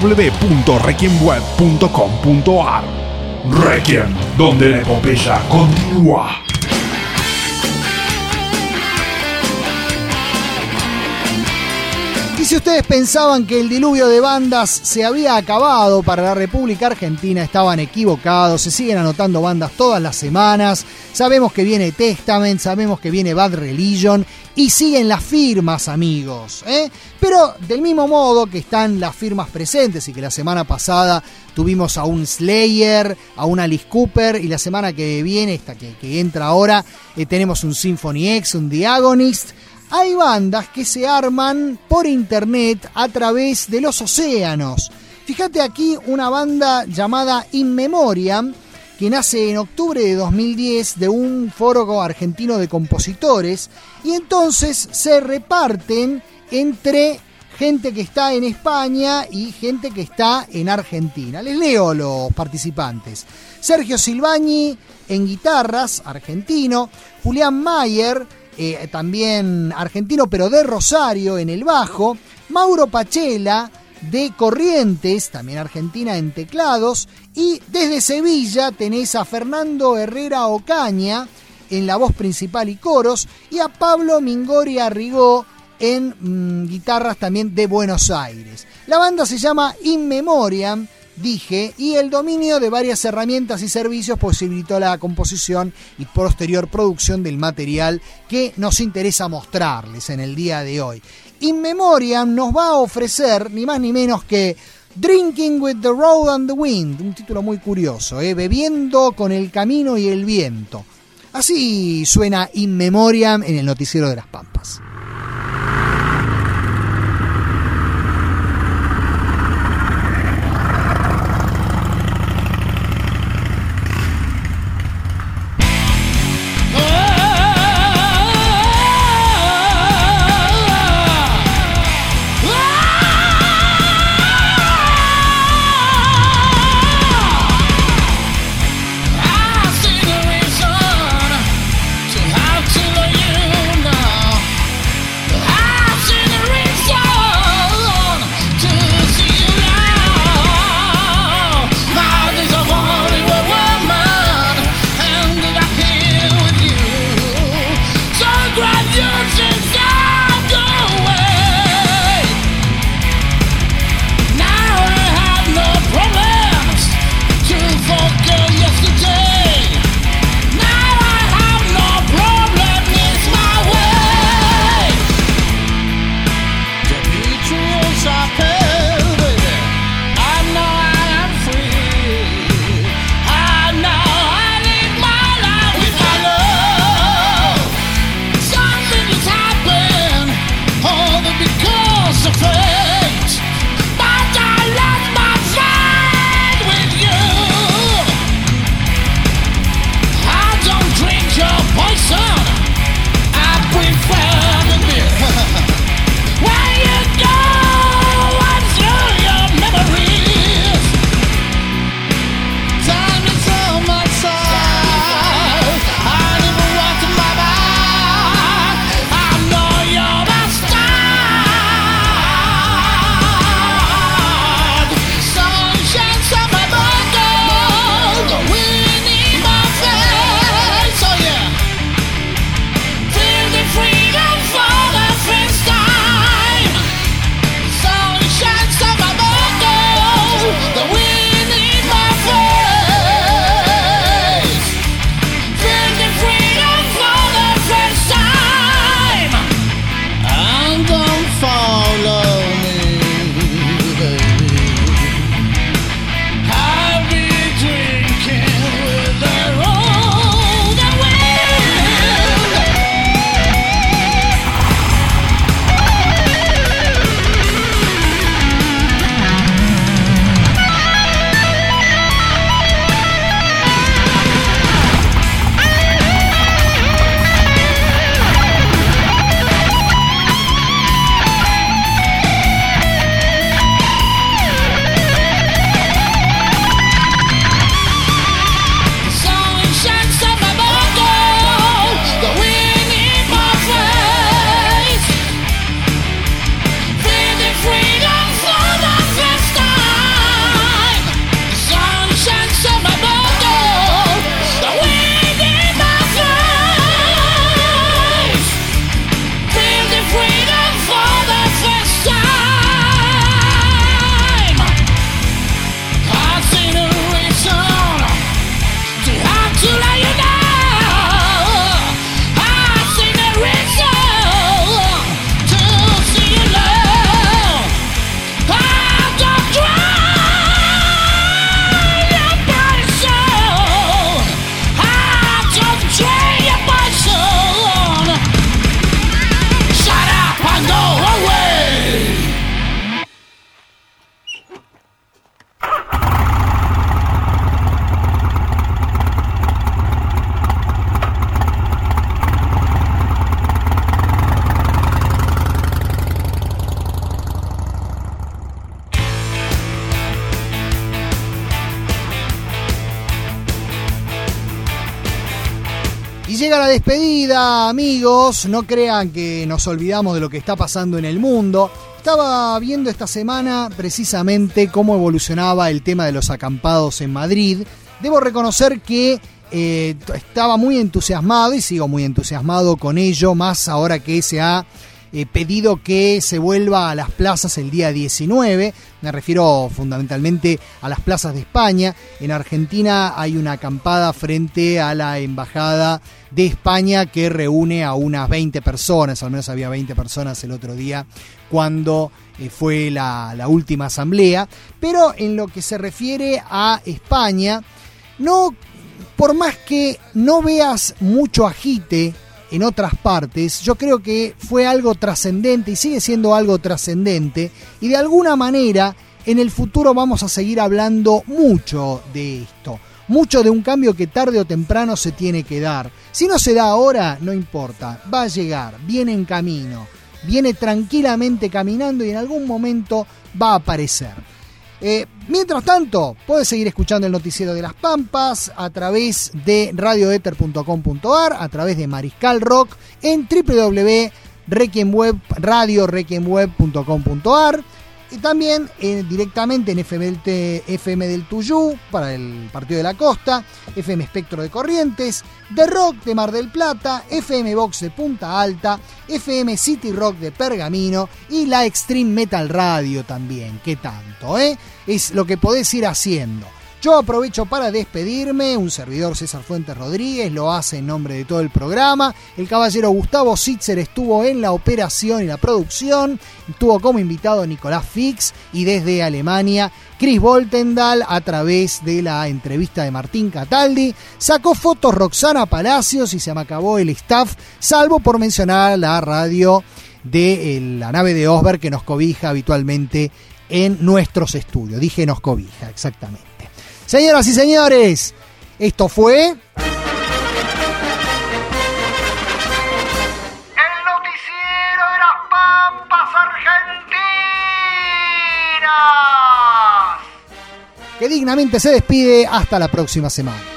www.requiemweb.com.ar. Requiem, donde la epopeya continúa. Y si ustedes pensaban que el diluvio de bandas se había acabado para la República Argentina, estaban equivocados. Se siguen anotando bandas todas las semanas. Sabemos que viene Testament, sabemos que viene Bad Religion y siguen las firmas, amigos, Pero del mismo modo que están las firmas presentes y que la semana pasada tuvimos a un Slayer, a un Alice Cooper, y la semana que viene, esta que entra ahora, tenemos un Symphony X, un The Agonist. Hay bandas que se arman por internet a través de los océanos. Fíjate aquí una banda llamada In Memoriam, que nace en octubre de 2010 de un foro argentino de compositores, y entonces se reparten entre gente que está en España y gente que está en Argentina. Les leo los participantes. Sergio Silvagni en guitarras, argentino. Julián Mayer, también argentino pero de Rosario, en el bajo. Mauro Pachela de Corrientes, también argentina, en teclados. Y desde Sevilla tenés a Fernando Herrera Ocaña en la voz principal y coros, y a Pablo Mingori Arrigó en guitarras, también de Buenos Aires. La banda se llama In Memoriam, dije, y el dominio de varias herramientas y servicios posibilitó la composición y posterior producción del material que nos interesa mostrarles en el día de hoy. In Memoriam nos va a ofrecer ni más ni menos que Drinking with the Road and the Wind, un título muy curioso, bebiendo con el camino y el viento. Así suena In Memoriam en el Noticiero de las Pampas. I see the reason to have to let you know. Y llega la despedida, amigos. No crean que nos olvidamos de lo que está pasando en el mundo. Estaba viendo esta semana precisamente cómo evolucionaba el tema de los acampados en Madrid. Debo reconocer que estaba muy entusiasmado y sigo muy entusiasmado con ello, más ahora que se ha pedido que se vuelva a las plazas el día 19. Me refiero fundamentalmente a las plazas de España. En Argentina hay una acampada frente a la Embajada de España que reúne a unas 20 personas, al menos había 20 personas el otro día cuando fue la última asamblea. Pero en lo que se refiere a España, no, por más que no veas mucho agite en otras partes, yo creo que fue algo trascendente y sigue siendo algo trascendente, y de alguna manera en el futuro vamos a seguir hablando mucho de esto, mucho de un cambio que tarde o temprano se tiene que dar. Si no se da ahora, no importa, va a llegar, viene en camino, viene tranquilamente caminando y en algún momento va a aparecer. Mientras tanto, puedes seguir escuchando el Noticiero de las Pampas a través de radioether.com.ar, a través de Mariscal Rock, en www.radiorequiemweb.com.ar y también directamente en FM del Tuyú para el Partido de la Costa, FM Espectro de Corrientes, The Rock de Mar del Plata, FM Box de Punta Alta, FM City Rock de Pergamino y la Extreme Metal Radio también. ¿Qué tanto, Es lo que podés ir haciendo. Yo aprovecho para despedirme. Un servidor, César Fuentes Rodríguez, lo hace en nombre de todo el programa. El caballero Gustavo Sitzer estuvo en la operación y la producción. Estuvo como invitado Nicolás Fix, y desde Alemania Chris Voltendal, a través de la entrevista de Martín Cataldi. Sacó fotos Roxana Palacios y se me acabó el staff, salvo por mencionar la radio de la nave de Osberg que nos cobija habitualmente en nuestros estudios. Dije nos cobija, exactamente. Señoras y señores, esto fue El Noticiero de las Pampas Argentinas, que dignamente se despide hasta la próxima semana.